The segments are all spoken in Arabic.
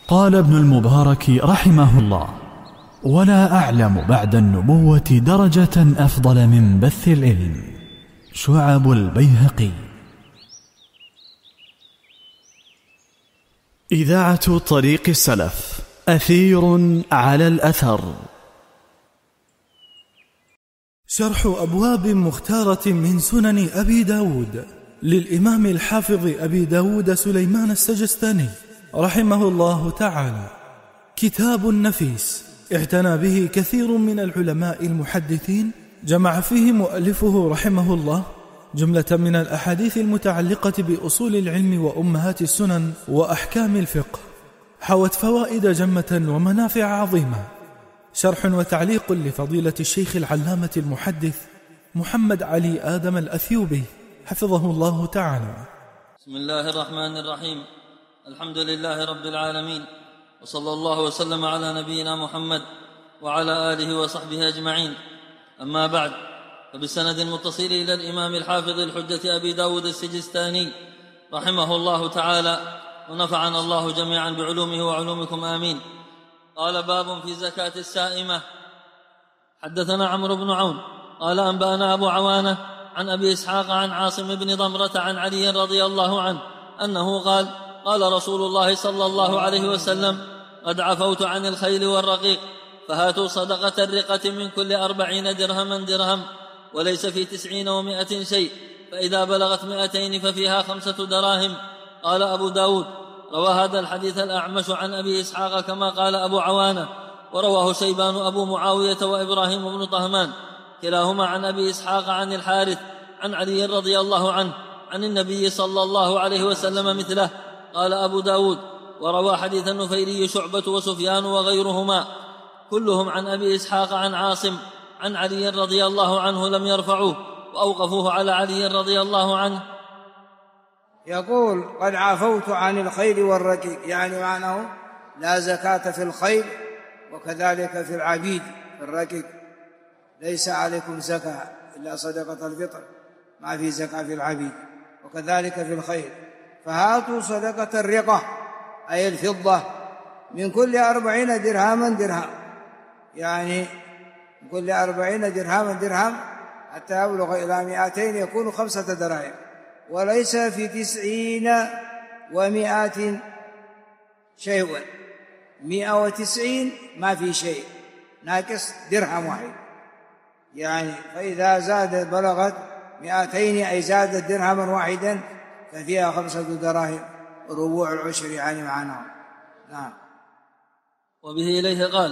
قال ابن المبارك رحمه الله: ولا أعلم بعد النبوة درجة أفضل من بث العلم. شعب البيهقي. إذاعة طريق السلف، أثير على الأثر. شرح أبواب مختارة من سنن أبي داود للإمام الحافظ أبي داود سليمان السجستاني رحمه الله تعالى. كتاب نفيس اعتنى به كثير من العلماء المحدثين، جمع فيه مؤلفه رحمه الله جملة من الأحاديث المتعلقة بأصول العلم وأمهات السنن وأحكام الفقه، حوت فوائد جمة ومنافع عظيمة. شرح وتعليق لفضيلة الشيخ العلامة المحدث محمد علي آدم الأثيوبي حفظه الله تعالى. بسم الله الرحمن الرحيم. الحمد لله رب العالمين، وصلى الله وسلم على نبينا محمد وعلى آله وصحبه أجمعين. أما بعد، فبالسند المتصل إلى الإمام الحافظ الحجة أبي داود السجستاني رحمه الله تعالى، ونفعنا الله جميعا بعلومه وعلومكم آمين. قال: باب في زكاة السائمة. حدثنا عمرو بن عون قال: أنبأنا أبو عوانة عن أبي إسحاق عن عاصم بن ضمرة عن علي رضي الله عنه أنه قال: قال رسول الله صلى الله عليه وسلم: قد عفوت عن الخيل والرقيق، فهاتوا صدقة الرقة من كل 40 درهما درهم، وليس في 90 و100 شيء، فإذا بلغت 200 ففيها 5 دراهم. قال أبو داود: روى هذا الحديث الأعمش عن أبي إسحاق كما قال أبو عوانة، ورواه شيبان أبو معاوية وإبراهيم بن طهمان كلاهما عن أبي إسحاق عن الحارث عن علي رضي الله عنه عن النبي صلى الله عليه وسلم مثله. قال أبو داود: وروى حديث النفيلي شعبة وسفيان وغيرهما كلهم عن أبي إسحاق عن عاصم عن علي رضي الله عنه، لم يرفعوه وأوقفوه على علي رضي الله عنه. يقول: قد عفوت عن الخيل والرقيق، يعني معناه لا زكاة في الخيل، وكذلك في العبيد في الرقيق ليس عليكم زكاة إلا صدقة الفطر، ما في زكاة في العبيد، وكذلك في الخيل. فهاتوا صدقة الرقة أي الفضة من كل 40 درهما درهم، يعني من كل 40 درهما درهم حتى يبلغ إلى 200 يكون 5 دراهم، وليس في 90 و100 شيء، 190 ما في شيء، ناقص درهم واحد، يعني فإذا زاد بلغت 200 أي زادت درهما واحدا ففيها 5 دراهم، ربوع العشر يعني معناه. نعم. وبه إليه قال: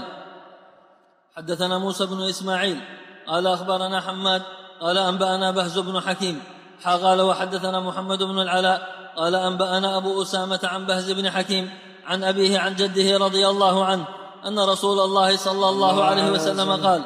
حدثنا موسى بن إسماعيل قال: أخبرنا حماد قال: أنبأنا بهز بن حكيم قال: وحدثنا محمد بن العلاء قال: أنبأنا أبو أسامة عن بهز بن حكيم عن أبيه عن جده رضي الله عنه أن رسول الله صلى الله عليه وسلم قال: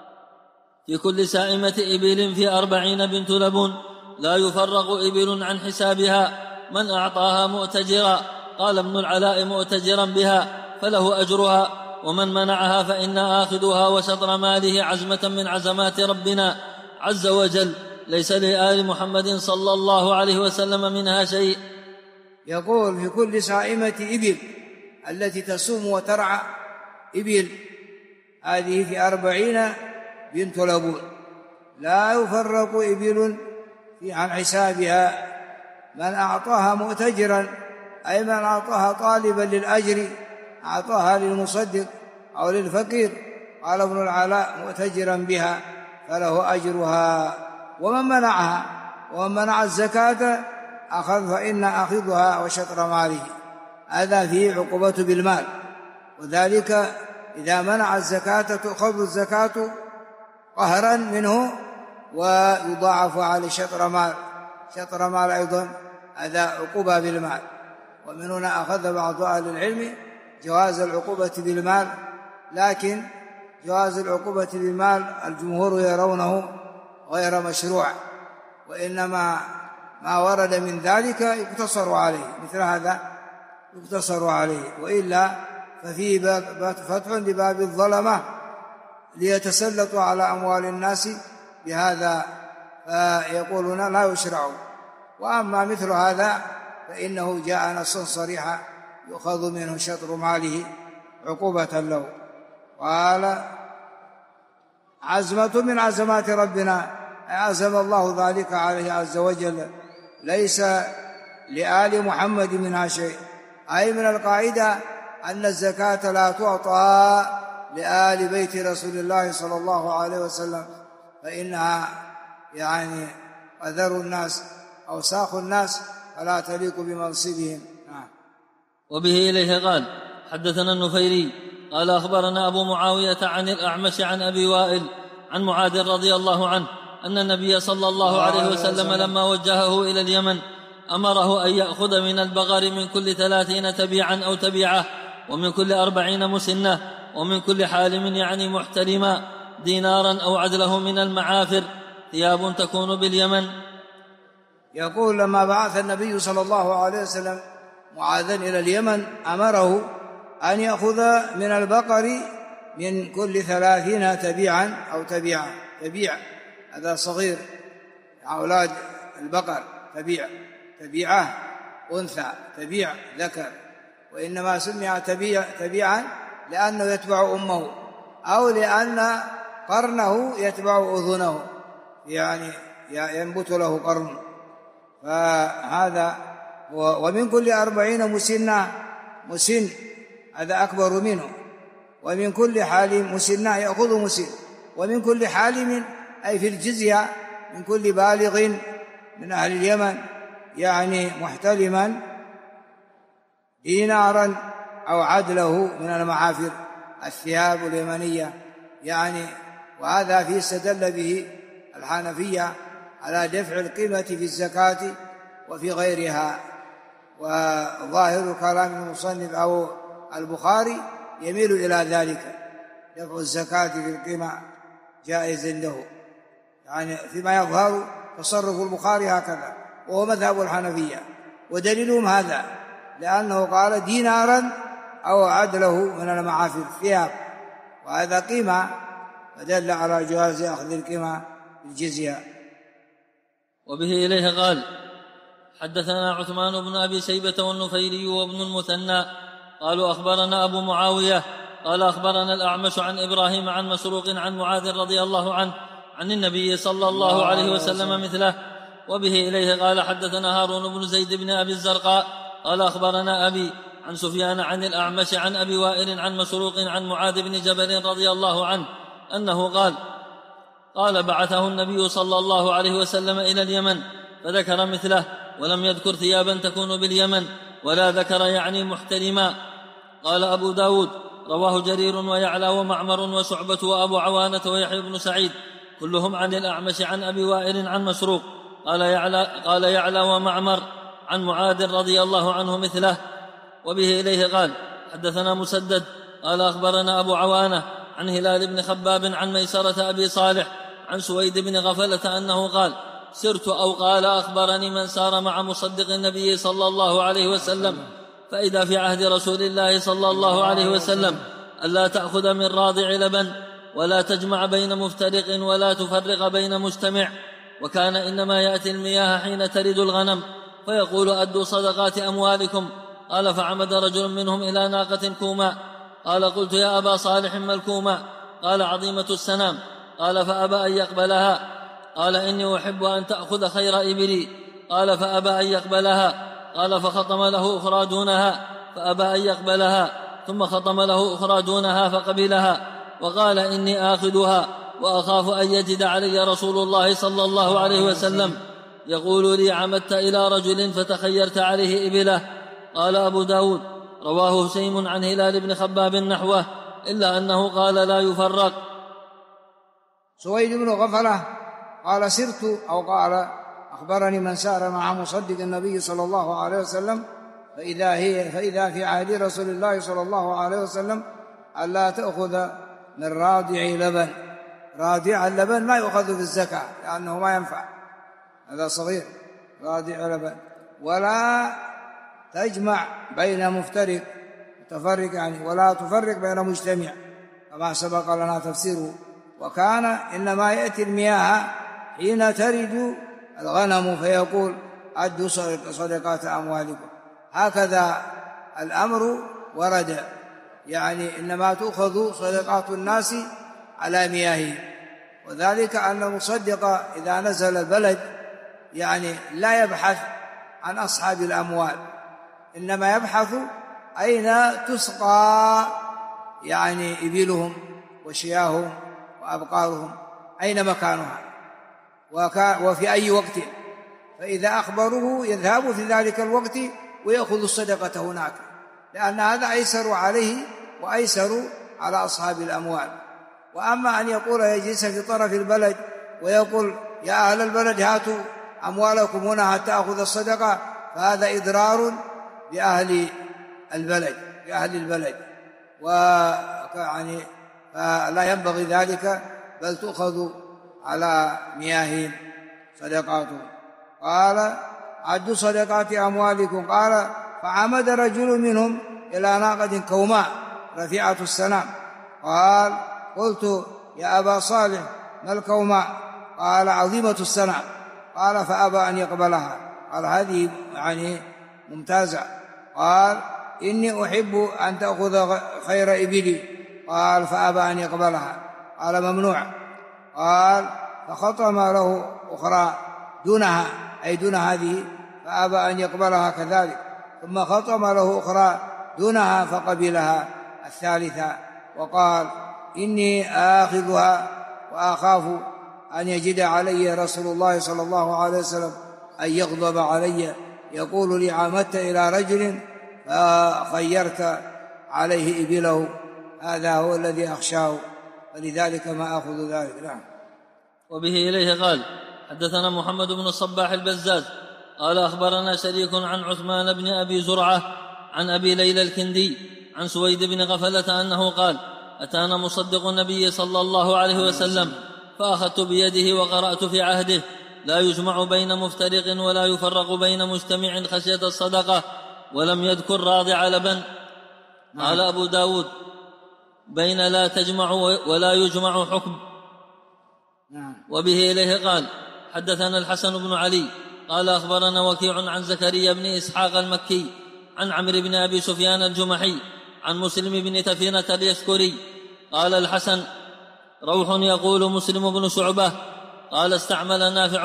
في كل سائمة إبل في 40 بنت لبون لا يفرق إبل عن حسابها، من أعطاها مؤتجرا، قال ابن العلاء: مؤتجرا بها فله أجرها، ومن منعها فإنا آخذها وشطر ماله عزمة من عزمات ربنا عز وجل، ليس لآل محمد صلى الله عليه وسلم منها شيء. يقول: في كل سائمة إبل التي تصوم وترعى إبل، هذه في 40 بنت لبون لا يفرق إبل عن حسابها، من أعطاها مؤتجرا أي من أعطاها طالبا للأجر، أعطاها للمصدق أو للفقير، قال ابن العلاء: مؤتجرا بها فله أجرها، ومن منعها ومن منع الزكاة أخذ فإن أخذها وشطر ماله، هذا فيه عقوبة بالمال، وذلك إذا منع الزكاة تأخذ الزكاة قهرا منه ويضاعف على شطر مال، شطر مال أيضا هذا عقوبة بالمال. ومن هنا أخذ بعض أهل العلم جواز العقوبة بالمال، لكن جواز العقوبة بالمال الجمهور يرونه غير مشروع، وإنما ما ورد من ذلك يقتصر عليه، مثل هذا يقتصر عليه، وإلا ففيه فتح لباب الظلمة ليتسلطوا على أموال الناس بهذا، فيقولون لا يشرع. وأما مثل هذا فإنه جاء نص صريحا يؤخذ منه شطر ماله عقوبة له. قال عزمة من عزمات ربنا، عزم الله ذلك عليه عز وجل، ليس لآل محمد منها شيء، أي من القاعدة أن الزكاة لا تعطى لآل بيت رسول الله صلى الله عليه وسلم، فإنها يعني أذر الناس أوساخ الناس فلا تليق بمنصبهم. وبه إليه قال حدثنا النفيري قال أخبرنا أبو معاوية عن الأعمش عن أبي وائل عن معاذ رضي الله عنه أن النبي صلى الله عليه وسلم لما وجهه إلى اليمن أمره أن يأخذ من البقر من كل 30 تبيعا أو تبيعة، ومن كل 40 مسنة، ومن كل حالم يعني محترما دينارا أو عدله من المعافر، ثياب تكون باليمن. يقول لما بعث النبي صلى الله عليه وسلم معاذا إلى اليمن أمره أن يأخذ من البقر من كل 30 تبيعا أو تبيعة. تبيع هذا صغير أولاد البقر، تبيعة أنثى، تبيع ذكر، وإنما سمع تبيعا لأنه يتبع أمه أو لأن قرنه يتبع أذنه، يعني ينبت له قرن، فهذا. ومن كل 40 مسنة، مسن هذا أكبر منه، ومن كل حالم مسنة يأخذ مسن، ومن كل حالم أي في الجزية من كل بالغ من أهل اليمن يعني محتلما دينارا أو عدله من المعافر الثياب اليمنية يعني. وهذا فيه استدل به الحنفية على دفع القيمة في الزكاة وفي غيرها، وظاهر كلام المصنف أو البخاري يميل إلى ذلك، دفع الزكاة في القيمة جائز له، يعني فيما يظهر تصرف البخاري هكذا، وهو مذهب الحنفية، ودليلهم هذا لأنه قال دينارا أو عدله من المعافر ثياب، وهذا قيمة، فدل على جواز أخذ القيمة بالجزية. وبه إليه قال حدثنا عثمان بن أبي شيبة والنفيري وابن المثنى قالوا أخبرنا أبو معاوية قال أخبرنا الأعمش عن إبراهيم عن مسروق عن معاذ رضي الله عنه عن النبي صلى الله عليه وسلم مثله. وبه إليه قال حدثنا هارون بن زيد بن أبي الزرقاء قال أخبرنا أبي عن سفيان عن الأعمش عن أبي وائل عن مسروق عن معاذ بن جبل رضي الله عنه أنه قال بعثه النبي صلى الله عليه وسلم إلى اليمن فذكر مثله، ولم يذكر ثيابا تكون باليمن، ولا ذكر يعني محترما. قال أبو داود رواه جرير ويعلى ومعمر وشعبة وأبو عوانة ويحيى بن سعيد كلهم عن الأعمش عن أبي وائل عن مسروق قال يعلى ومعمر عن معاذ رضي الله عنه مثله. وبه إليه قال حدثنا مسدد قال أخبرنا أبو عوانة عن هلال بن خباب عن ميسرة أبي صالح عن سويد بن غفلة أنه قال سرت أو قال أخبرني من سار مع مصدق النبي صلى الله عليه وسلم فإذا في عهد رسول الله صلى الله عليه وسلم ألا تأخذ من راضع لبن ولا تجمع بين مفترق ولا تفرق بين مجتمع، وكان إنما يأتي المياه حين ترد الغنم فيقول أدوا صدقات أموالكم. قال فعمد رجل منهم إلى ناقة كوماء قال قلت يا أبا صالح ما الكوماء؟ قال عظيمة السنام. قال فأبى أن يقبلها. قال إني أحب أن تأخذ خير إبلي. قال فأبى أن يقبلها. قال فخطم له أخرى دونها فأبى أن يقبلها، ثم خطم له أخرى دونها فقبلها، وقال إني آخذها وأخاف أن يجد علي رسول الله صلى الله عليه وسلم يقول لي عمدت إلى رجل فتخيرت عليه إبله. قال أبو داود رواه هشيم عن هلال بن خباب نحوه إلا أنه قال لا يفرق. سويد بن غفلة قال سرت أو قال أخبرني من سار مع مصدق النبي صلى الله عليه وسلم فإذا في عهد رسول الله صلى الله عليه وسلم ألا تأخذ من راضع لبن. راضع اللبن ما يؤخذ في الزكاة لأنه ما ينفع، هذا صغير راضع لبن، ولا تجمع بين مفترق متفرق يعني، ولا تفرق بين مجتمع كما سبق لنا تفسيره. وكان إنما يأتي المياه حين ترد الغنم فيقول أدوا صدقات أموالكم. هكذا الأمر ورد، يعني إنما تؤخذ صدقات الناس على مياههم، وذلك أن المصدق إذا نزل البلد يعني لا يبحث عن أصحاب الأموال، إنما يبحث أين تسقى يعني إبلهم وشياههم وأبقارهم، أين مكانها وفي أي وقت، فإذا أخبروه يذهب في ذلك الوقت ويأخذ الصدقة هناك، لأن هذا أيسر عليه وأيسر على أصحاب الأموال. وأما أن يقول يجلس في طرف البلد ويقول يا أهل البلد هاتوا أموالكم هنا حتى أخذ الصدقة، فهذا إضرار بأهل البلد ويعني فلا ينبغي ذلك، بل تؤخذ على مياههم صدقاتهم. قال عدوا صدقات أموالكم. قال فعمد رجل منهم إلى ناقة كوماء رفيعة السنام. قال قلت يا أبا صالح ما الكوماء؟ قال عظيمة السنام. قال فأبى أن يقبلها. قال هذه يعني ممتازة. قال إني أحب أن تأخذ خير إبلي. قال فأبى أن يقبلها. قال ممنوع. قال فخطم له أخرى دونها أي دون هذه فأبى أن يقبلها كذلك، ثم خطم له أخرى دونها فقبلها الثالثة، وقال إني آخذها وأخاف أن يجد علي رسول الله صلى الله عليه وسلم أن يغضب علي يقول لي عمدت إلى رجل فخيرت عليه إبله، هذا هو الذي أخشاه، فلذلك ما أخذ ذلك. نعم. وبه إليه قال حدثنا محمد بن الصباح البزاز قال أخبرنا شريك عن عثمان بن أبي زرعة عن أبي ليلى الكندي عن سويد بن غفلة أنه قال أتانا مصدق النبي صلى الله عليه وسلم فأخذت بيده وقرأت في عهده لا يجمع بين مفترق ولا يفرق بين مجتمع خشية الصدقة، ولم يذكر راضع لبن. قال أبو داود بين لا تجمع ولا يجمع حكم. وبه إليه قال حدثنا الحسن بن علي قال أخبرنا وكيع عن زكريا بن إسحاق المكي عن عمرو بن أبي سفيان الجمحي عن مسلم بن تفينة اليشكري قال الحسن روح يقول مسلم بن شعبة قال استعمل نافع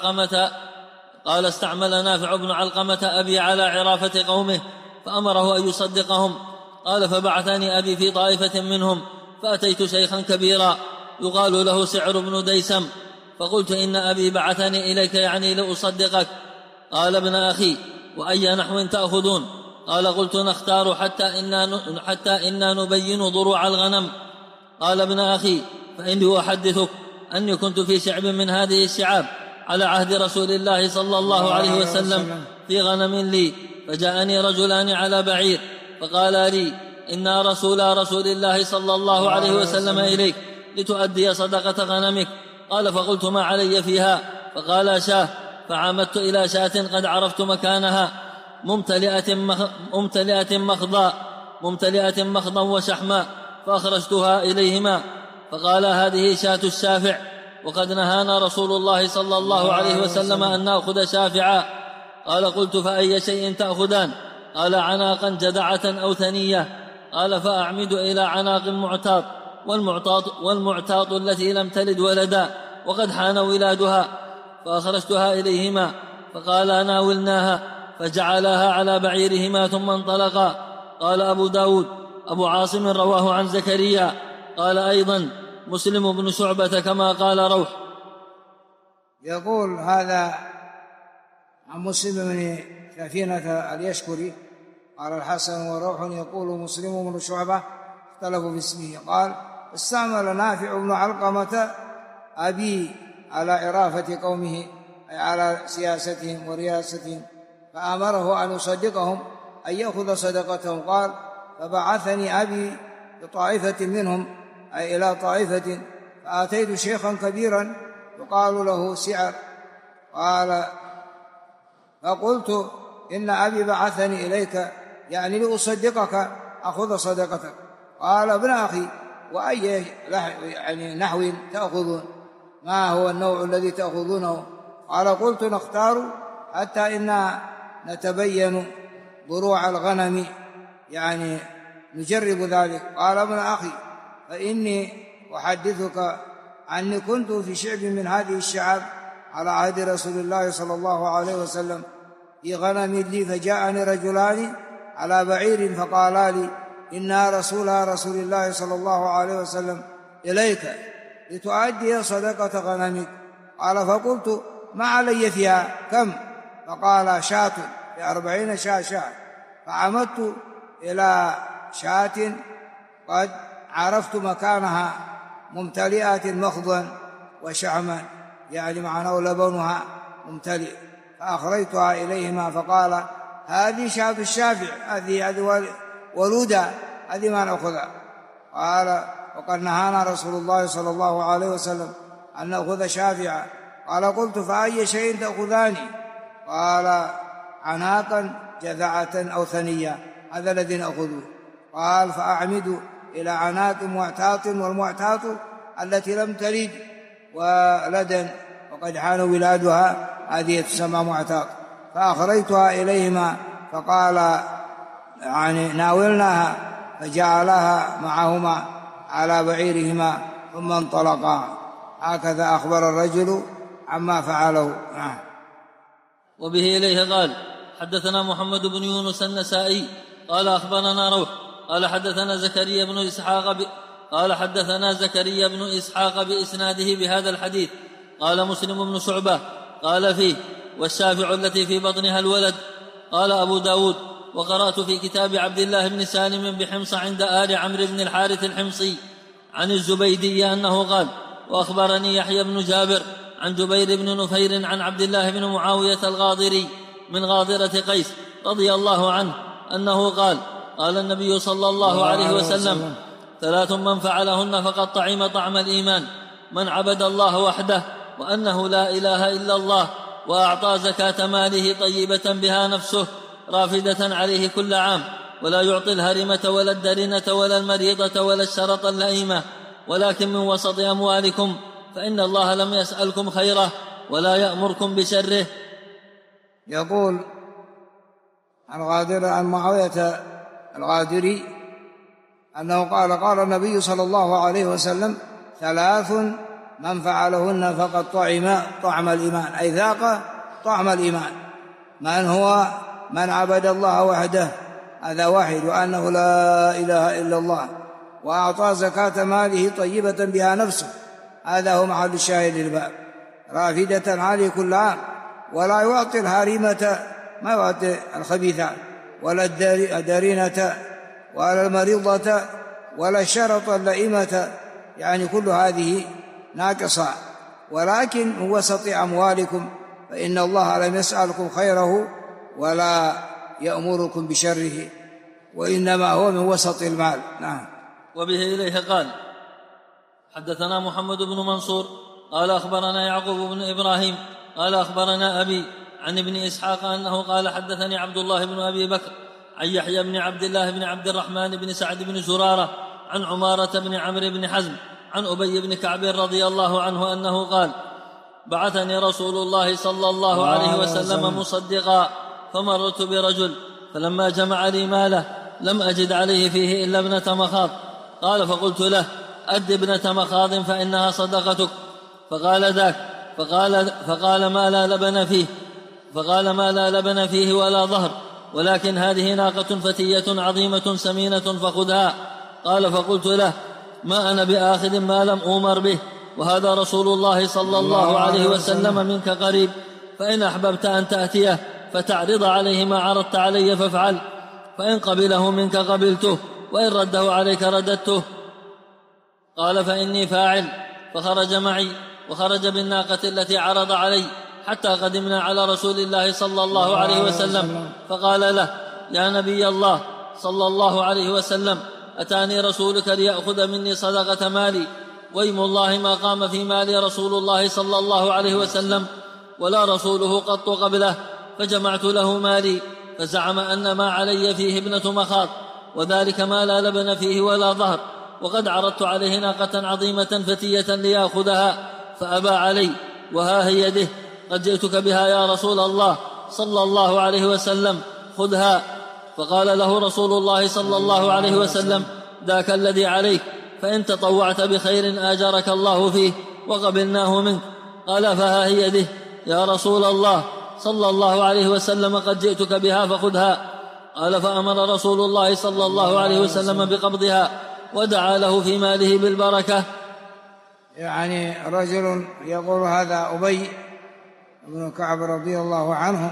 بن علقمة أبي على عرافة قومه فأمره أن يصدقهم. قال فبعثني أبي في طائفة منهم فأتيت شيخا كبيرا يقال له سعر بن ديسم فقلت إن أبي بعثني إليك يعني لأصدقك. قال ابن أخي وأي نحو تأخذون؟ قال قلت نختار حتى إنا نبين ضروع الغنم. قال ابن أخي فإني أحدثك أني كنت في شعب من هذه الشعاب على عهد رسول الله صلى الله عليه وسلم في غنم لي، فجاءني رجلان على بعير فقال لي إنا رسول الله صلى الله عليه وسلم إليك لتؤدي صدقة غنمك. قال فقلت ما علي فيها؟ فقال شاه. فعمدت إلى شاة قد عرفت مكانها ممتلئة مخضا وشحما فأخرجتها إليهما فقال هذه شاة الشافع، وقد نهانا رسول الله صلى الله عليه وسلم أن نأخذ شافعا. قال قلت فأي شيء تأخذان؟ قال عناقا جدعة أو ثنية. قال فأعمد إلى عناق والمعتاط التي لم تلد ولدا وقد حان ولادها، فأخرجتها إليهما فقال ناولناها فجعلها على بعيرهما ثم انطلقا. قال أبو داود أبو عاصم رواه عن زكريا قال أيضا مسلم بن شعبة كما قال روح. يقول هذا عن مسلم بن تفينة اليشكري قال الحسن وروح يقول مسلم بن شعبة اختلفوا في اسمه. قال استعمل نافع بن علقمة أبي على عرافة قومه أي على سياستهم ورياستهم، فأمره أن يصدقهم أن يأخذ صدقتهم. قال فبعثني أبي لطائفة منهم أي إلى طائفة فأتيت شيخا كبيرا يقال له سعر. قال فقلت إن أبي بعثني إليك يعني لأصدقك أخذ صدقتك. قال ابن أخي وأي يعني نحو تأخذون؟ ما هو النوع الذي تأخذونه؟ قال قلت نختار حتى إنا نتبين ضروع الغنم يعني نجرب ذلك. قال ابن أخي فإني أحدثك أني كنت في شعب من هذه الشعاب على عهد رسول الله صلى الله عليه وسلم في غنم لي، فجاءني رجلان على بعير فقالا لي إنا رسول الله صلى الله عليه وسلم إليك لتؤدي صدقة غنمك. قال فقلت ما علي فيها كم؟ فقال شاة، ب40 شاة. فعمدت إلى شاة قد عرفت مكانها ممتلئة مخضا وشعما، يعني معناه لبنها ممتلئ، فأخرجتها إليهما فقال هذه شاة الشافع، هذه ولودة، هذه ما نأخذها. قال وقد نهانا رسول الله صلى الله عليه وسلم أن نأخذ شافعا. قال قلت فأي شيء تأخذان؟ قال عناقا جذعة أو ثنية، هذا الذي نأخذه. قال فأعمد إلى عناق معتاط، والمعتاط التي لم تلد ولدا وقد حان ولادها، هذه تسمى معتاط. فأخرجتها إليهما فقال يعني ناولناها، فجعلها معهما على بعيرهما ثم انطلقا. هكذا أخبر الرجل عما فعله. وبه إليه قال حدثنا محمد بن يونس النسائي قال أخبرنا روح قال حدثنا زكريا بن إسحاق بإسناده بهذا الحديث. قال مسلم بن شعبة قال فيه والشافع التي في بطنها الولد. قال أبو داود وقرأت في كتاب عبد الله بن سالم بحمص عند آل عمرو بن الحارث الحمصي عن الزبيدي أنه قال وأخبرني يحيى بن جابر عن جبير بن نفير عن عبد الله بن معاوية الغاضري من غاضرة قيس رضي الله عنه أنه قال قال النبي صلى الله عليه وسلم 3 من فعلهن فقد طعم طعم الإيمان: من عبد الله وحده وأنه لا إله إلا الله، وأعطى زكاة ماله طيبة بها نفسه رافدة عليه كل عام، ولا يعطي الهرمة ولا الدرنة ولا المريضة ولا الشرط اللئيمة، ولكن من وسط أموالكم، فإن الله لم يسألكم خيره ولا يأمركم بشره. يقول عن معاوية الغادري أنه قال النبي صلى الله عليه وسلم 3 من فعلهن فقد طعم الإيمان، أي ذاق طعم الإيمان. من هو؟ من عبد الله وحده، هذا واحد، وأنه لا إله إلا الله، وأعطى زكاة ماله طيبة بها نفسه، هذا هو محل الشاهد للباب، رافدة عليه كل عام، ولا يعطي الهريمة، ما يعطي الخبيثات، ولا الدرينة ولا المريضة ولا الشرط اللئيمة، يعني كل هذه ناقصة، ولكن من وسط أموالكم، فإن الله لم يسألكم خيره ولا يأمركم بشره، وإنما هو من وسط المال. نعم. وبه إليه قال حدثنا محمد بن منصور قال أخبرنا يعقوب بن إبراهيم قال أخبرنا أبي عن ابن إسحاق أنه قال حدثني عبد الله بن أبي بكر عن يحيى بن عبد الله بن عبد الرحمن بن سعد بن زرارة عن عمارة بن عمرو بن حزم عن أبي بن كعب رضي الله عنه أنه قال بعثني رسول الله صلى الله عليه وسلم مصدقا، فمررت برجل فلما جمع لي ماله لم أجد عليه فيه إلا ابنة مخاض. قال فقلت له أد ابنة مخاض فإنها صدقتك. فقال ذاك. فقال ما لا لبن فيه ولا ظهر، ولكن هذه ناقة فتية عظيمة سمينة فخذها. قال فقلت له ما أنا بآخذ ما لم أمر به، وهذا رسول الله صلى الله عليه وسلم منك قريب، فإن أحببت أن تأتيه فتعرض عليه ما عرضت علي فافعل، فإن قبله منك قبلته، وإن رده عليك رددته. قال فإني فاعل. فخرج معي وخرج بالناقة التي عرض علي حتى قدمنا على رسول الله صلى الله عليه وسلم، فقال له يا نبي الله صلى الله عليه وسلم أتاني رسولك ليأخذ مني صدقة مالي، ويم الله ما قام في مالي رسول الله صلى الله عليه وسلم ولا رسوله قط قبله، فجمعت له مالي، فزعم أن ما علي فيه ابنة مخاض، وذلك ما لا لبن فيه ولا ظهر، وقد عرضت عليه ناقة عظيمة فتية ليأخذها فأبى علي، وها هي يده قد جئتك بها يا رسول الله صلى الله عليه وسلم، خذها. فقال له رسول الله صلى الله عليه وسلم: ذاك الذي عليك، فإن تطوعت بخير آجرك الله فيه وقبلناه منك. قال: فها هي به يا رسول الله صلى الله عليه وسلم، قد جئتك بها فخذها. قال: فأمر رسول الله صلى الله عليه وسلم بقبضها ودعا له في ماله بالبركة. يعني رجل يقول هذا أبي بن كعب رضي الله عنه،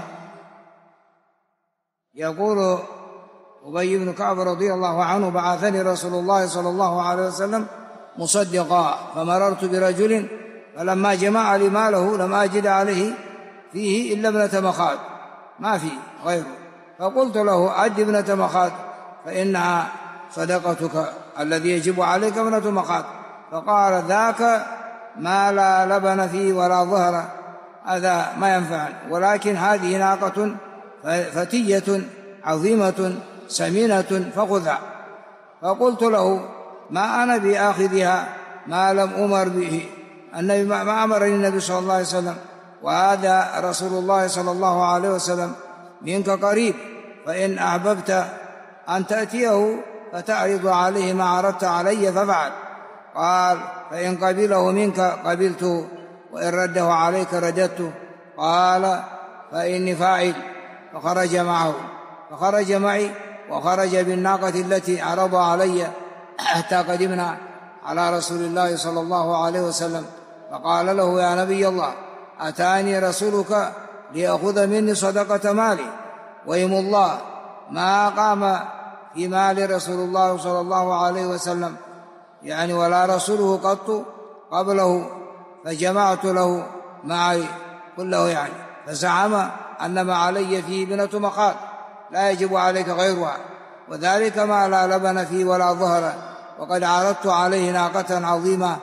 يقول أبي بن كعب رضي الله عنه: بعثني رسول الله صلى الله عليه وسلم مصدقا، فمررت برجل فلما جمع لي ماله لم أجد عليه فيه إلا ابنة مخاض، ما فيه غيره، فقلت له: أد ابنة مخاض فإنها صدقتك الذي يجب عليك ابنة مخاض. فقال: ذاك ما لا لبن فيه ولا ظهر، هذا ما ينفعني، ولكن هذه ناقة فتية عظيمة سمينة فخذها. فقلت له: ما أنا بآخذها ما لم أمر به، النبي ما أمرني النبي صلى الله عليه وسلم، وهذا رسول الله صلى الله عليه وسلم منك قريب، فإن أحببت أن تأتيه فتعرض عليه ما عرضت علي ففعل. قال: فإن قبله منك قبلته، وإن رده عليك رددته. قال: فإني فاعل. فخرج معه، فخرج معي وخرج بالناقة التي عرض علي حتى قدمنا على رسول الله صلى الله عليه وسلم. فقال له: يا نبي الله، أتاني رسولك ليأخذ مني صدقة مالي، ويم الله ما قام في مال رسول الله صلى الله عليه وسلم يعني ولا رسوله قط قبله، فجمعت له معي كله يعني، فزعم أن ما علي فيه ابنة مخاض لا يجب عليك غيرها، وذلك ما لا لبن فيه ولا ظهر، وقد عرضت عليه ناقة عظيمة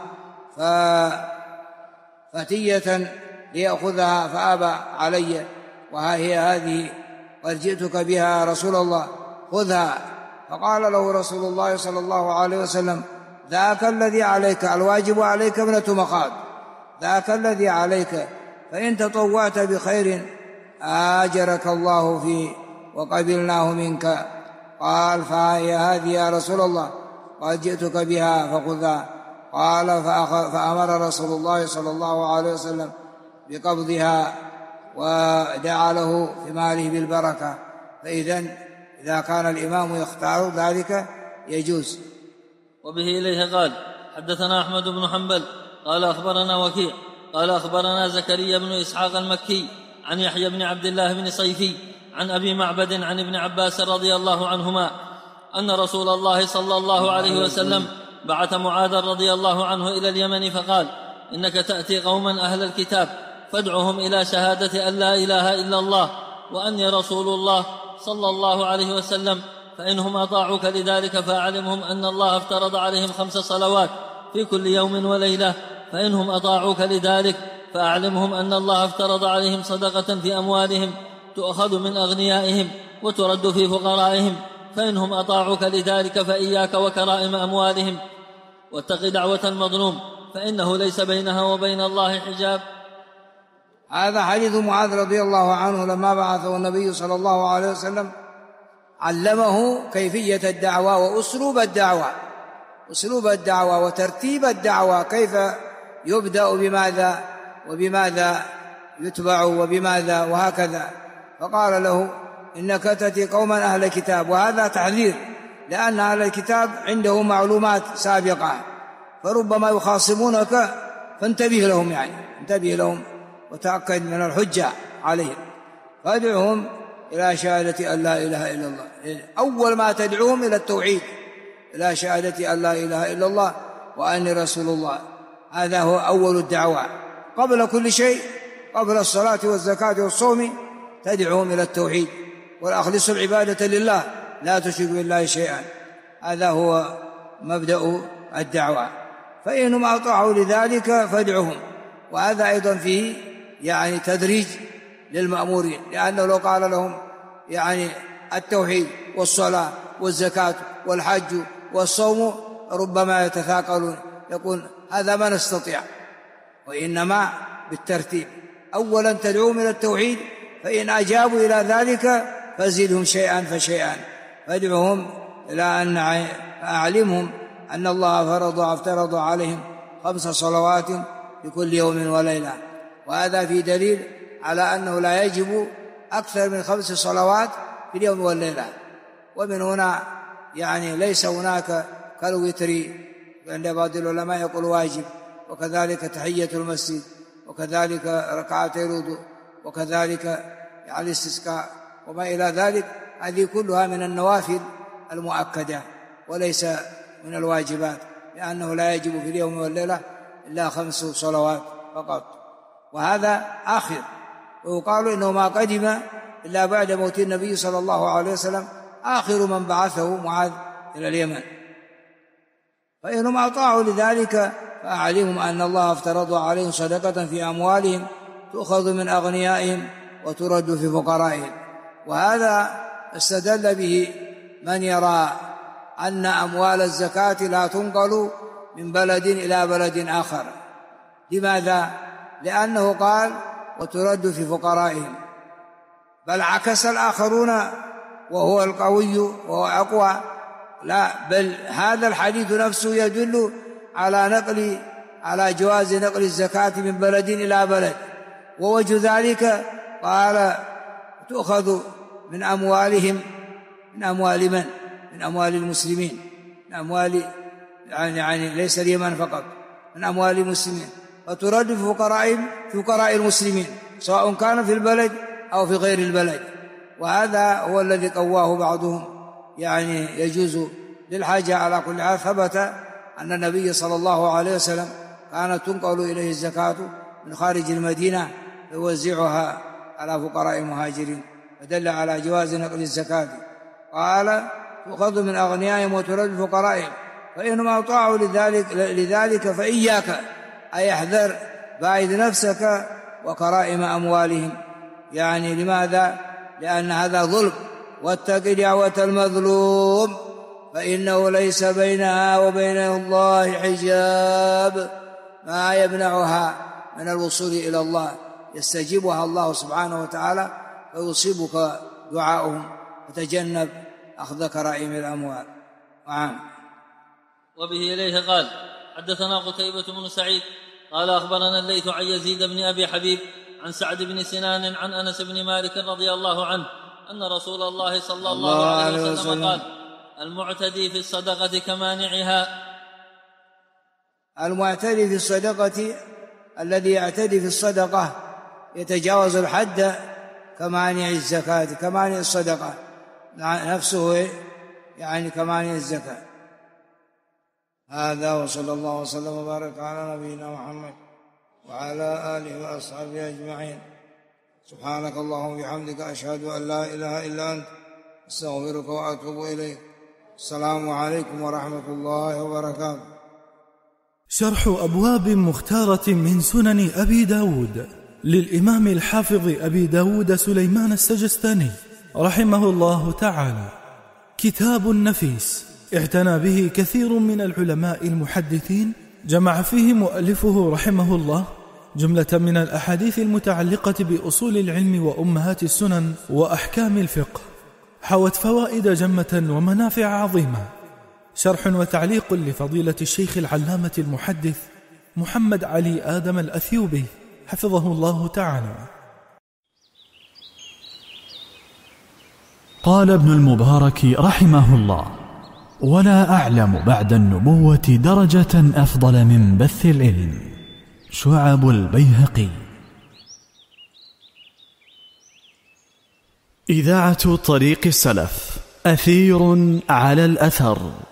فتية ليأخذها فأبى علي، وها هي هذه قد جئتك بها يا رسول الله، خذها. فقال له رسول الله صلى الله عليه وسلم: ذاك الذي عليك، الواجب عليك ابنة مخاض، ذاك الذي عليك، فإن تطوعت بخير آجرك الله فيه وقبلناه منك. قال: فهي هذه يا رسول الله، قد جئتك بها فخذها. قال: فأمر رسول الله صلى الله عليه وسلم بقبضها ودعا له في ماله بالبركة. إذا كان الإمام يختار ذلك يجوز. وبه إليه قال: حدثنا أحمد بن حنبل قال أخبرنا وكيع قال أخبرنا زكريا بن إسحاق المكي عن يحيى بن عبد الله بن صيفي عن أبي معبد عن ابن عباس رضي الله عنهما أن رسول الله صلى الله عليه وسلم بعث معاذا رضي الله عنه إلى اليمن فقال: إنك تأتي قوما أهل الكتاب فادعهم إلى شهادة أن لا إله إلا الله وأني رسول الله صلى الله عليه وسلم، فإنهم أطاعوك لذلك فأعلمهم أن الله افترض عليهم 5 صلوات في كل يوم وليلة، فإنهم أطاعوك لذلك فأعلمهم أن الله افترض عليهم صدقة في أموالهم تؤخذ من أغنيائهم وترد في فقرائهم، فإنهم أطاعوك لذلك فإياك وكرائم أموالهم، واتق دعوة المظلوم فإنه ليس بينها وبين الله حجاب. هذا حديث معاذ رضي الله عنه لما بعثه النبي صلى الله عليه وسلم علمه كيفية الدعوة وأسلوب الدعوة وترتيب الدعوة، كيف يبدأ بماذا وبماذا يتبع وبماذا وهكذا. فقال له: إنك تأتي قوما أهل الكتاب، وهذا تحذير، لأن أهل الكتاب عنده معلومات سابقة فربما يخاصمونك، فانتبه لهم، انتبه لهم وتأكد من الحجة عليهم، فادعهم إلى شهادة أن لا إله إلا الله. أول ما تدعوهم إلى التوحيد، إلى شهادة أن لا إله إلا الله وأني رسول الله، هذا هو أول الدعوة قبل كل شيء، قبل الصلاة والزكاة والصوم تدعوهم إلى التوحيد والأخلص العبادة لله لا تشرك بالله شيئا، هذا هو مبدأ الدعوة. فإنهم أطاعوا لذلك فادعوهم، وهذا أيضا فيه تدريج للمأمورين، لأنه لو قال لهم التوحيد والصلاة والزكاة والحج والصوم ربما يتثاقلون، يقول هذا ما نستطيع، وإنما بالترتيب. أولا تدعوهم إلى التوحيد، فإن أجابوا إلى ذلك فزدهم شيئا فشيئا، فادعهم إلى أن أعلمهم أن الله افترض عليهم 5 صلوات في كل يوم وليلة. وهذا في دليل على أنه لا يجب أكثر من 5 صلوات في اليوم والليلة. ومن هنا يعني ليس هناك كالوتر عند بعض العلماء يقول واجب، وكذلك تحية المسجد، وكذلك ركعتي الوضوء، وكذلك يعني الاستسقاء وما إلى ذلك. هذه كلها من النوافل المؤكدة وليس من الواجبات، لأنه لا يجب في اليوم والليلة إلا 5 صلوات فقط. وهذا آخر، ويقال إنه ما قدم إلا بعد موت النبي صلى الله عليه وسلم آخر من بعثه معاذ إلى اليمن. فإنهم أطاعوا لذلك فأعلمهم أن الله افترض عليهم صدقة في أموالهم تؤخذ من أغنيائهم وترد في فقرائهم. وهذا استدل به من يرى أن أموال الزكاة لا تنقل من بلد إلى بلد آخر. لماذا؟ لأنه قال وترد في فقرائهم، بل عكس الآخرون وهو القوي وهو أقوى. لا، بل هذا الحديث نفسه يدل على جواز نقل الزكاة من بلد إلى بلد. ووجه ذلك قال تؤخذ من أموالهم، من أموال من؟ من أموال المسلمين، من أموال يعني ليس اليمن فقط، من أموال المسلمين، وترد في فقرائهم، في فقراء المسلمين، سواء كان في البلد أو في غير البلد. وهذا هو الذي قواه بعضهم، يعني يجوز للحاجة. على كل حال ثبت أن النبي صلى الله عليه وسلم كانت تنقل إليه الزكاة من خارج المدينة يوزعها على فقراء المهاجرين، فدل على جواز نقل الزكاة. قال تؤخذ من أغنيائهم وترد فقرائهم، فإنهم أطاعوا لذلك فإياك أي احذر، باعد نفسك وكرائم أموالهم. يعني لماذا؟ لأن هذا ظلم. واتق دعوة المظلوم فإنه ليس بينها وبين الله حجاب ما يمنعها من الوصول إلى الله، يستجيبها الله سبحانه وتعالى فيصيبك دعاؤهم، فتجنب أخذ كرائم الأموال. وبه إليه قال حدثنا قتيبة بن سعيد قال أخبرنا الليث عن يزيد بن أبي حبيب عن سعد بن سنان عن أنس بن مالك رضي الله عنه أن رسول الله صلى الله عليه وسلم قال المعتدي في الصدقة كمانعها. المعتدي في الصدقة الذي يعتدي في الصدقة يتجاوز الحد كمانع الزكاة، كمانع الصدقة نفسه، يعني كمانع الزكاة. هذا وصلى الله وسلم وبارك على نبينا محمد وعلى آله وأصحابه أجمعين. سبحانك اللهم وبحمدك أشهد أن لا إله إلا أنت أستغفرك وأتوب إليك. السلام عليكم ورحمة الله وبركاته. شرح أبواب مختارة من سنن أبي داود للإمام الحافظ أبي داود سليمان السجستاني رحمه الله تعالى. كتاب نفيس اعتنى به كثير من العلماء المحدثين، جمع فيه مؤلفه رحمه الله جملة من الأحاديث المتعلقة بأصول العلم وأمهات السنن وأحكام الفقه، حوت فوائد جمة ومنافع عظيمة. شرح وتعليق لفضيلة الشيخ العلامة المحدث محمد علي آدم الأثيوبي حفظه الله تعالى. قال ابن المبارك رحمه الله: ولا أعلم بعد النبوة درجة أفضل من بث العلم. شعب البيهقي. إذاعة طريق السلف، أثير على الأثر.